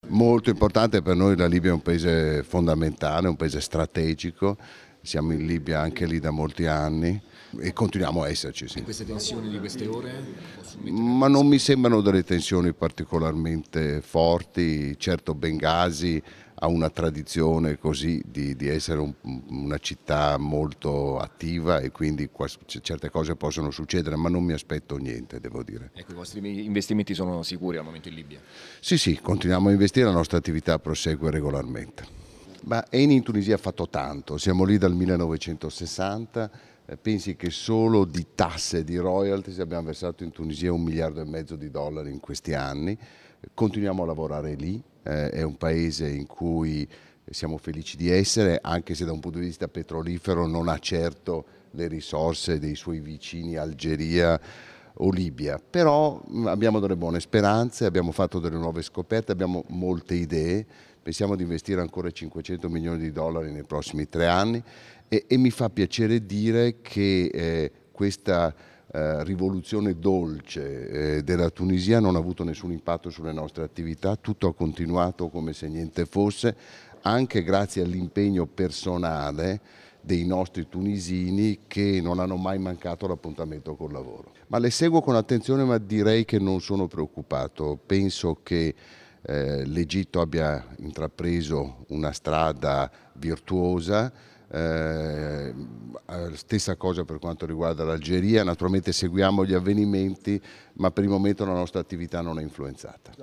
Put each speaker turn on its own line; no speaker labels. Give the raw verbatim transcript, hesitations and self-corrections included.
Molto importante per noi, la Libia è un paese fondamentale, un paese strategico, siamo in Libia anche lì da molti anni e continuiamo a esserci. Sì.
E queste tensioni di queste ore possono mettere a
Ma non
rischio?
mi sembrano delle tensioni particolarmente forti, certo Bengasi ha una tradizione così di, di essere un- una città molto attiva e quindi quas- certe cose possono succedere, ma non mi aspetto niente, devo dire.
Ecco, i vostri investimenti sono sicuri al momento in Libia?
Sì, sì, continuiamo a investire, la nostra attività prosegue regolarmente. Ma Eni in Tunisia ha fatto tanto, siamo lì dal millenovecentosessanta, eh, pensi che solo di tasse e di royalties abbiamo versato in Tunisia un miliardo e mezzo di dollari in questi anni, continuiamo a lavorare lì, eh, è un paese in cui siamo felici di essere, anche se da un punto di vista petrolifero non ha certo le risorse dei suoi vicini Algeria o Libia, però mh, abbiamo delle buone speranze, abbiamo fatto delle nuove scoperte, abbiamo molte idee, pensiamo di investire ancora cinquecento milioni di dollari nei prossimi tre anni e, e mi fa piacere dire che eh, questa eh, rivoluzione dolce eh, della Tunisia non ha avuto nessun impatto sulle nostre attività, tutto ha continuato come se niente fosse, anche grazie all'impegno personale dei nostri tunisini che non hanno mai mancato l'appuntamento col lavoro. Ma le seguo con attenzione, ma direi che non sono preoccupato. Penso che eh, l'Egitto abbia intrapreso una strada virtuosa, eh, stessa cosa per quanto riguarda l'Algeria, naturalmente seguiamo gli avvenimenti, ma per il momento la nostra attività non è influenzata.